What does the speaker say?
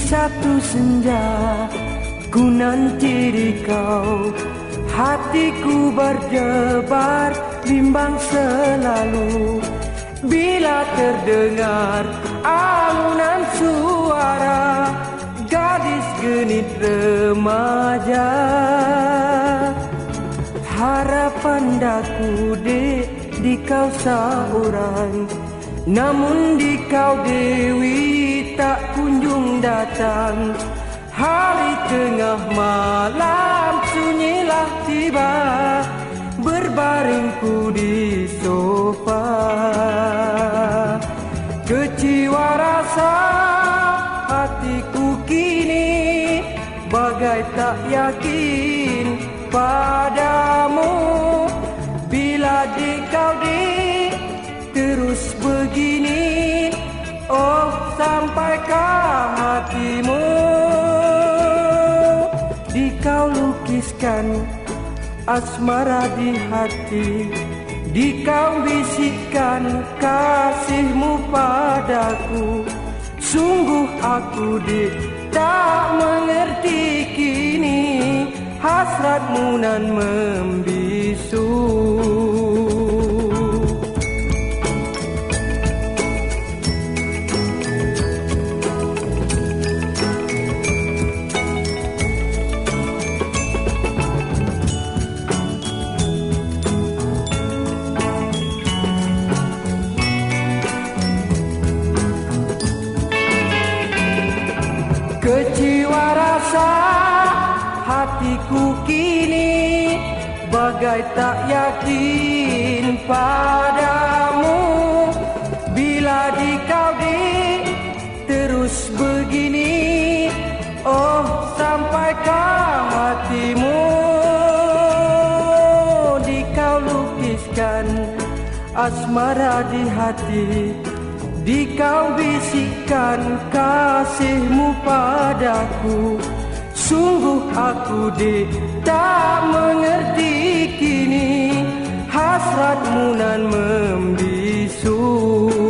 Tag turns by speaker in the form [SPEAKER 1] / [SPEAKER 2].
[SPEAKER 1] satu senja ku nanti di kau, hatiku berdebar bimbang selalu bila terdengar alunan suara gadis genit remaja. Harapan daku dek di kau seorang, namun di kau dewi tak kunjung datang. Hari tengah malam sunyilah tiba, berbaringku di sofa. Kecewa rasa hatiku kini, bagai tak yakin padamu. Bila di kau terus begini, oh sampaikah hatimu? Di kau lukiskan asmara di hati, di kau bisikkan kasihmu padaku. Sungguh aku tak mengerti kini, hasratmu nan membisu. Kecewa rasa hatiku kini, bagai tak yakin padamu. Bila di kau terus begini, oh sampaikah hatimu? Di kau lukiskan asmara di hati, di kau bisikkan kasihmu padaku. Sungguh aku tak mengerti kini, hasratmu nan membisu.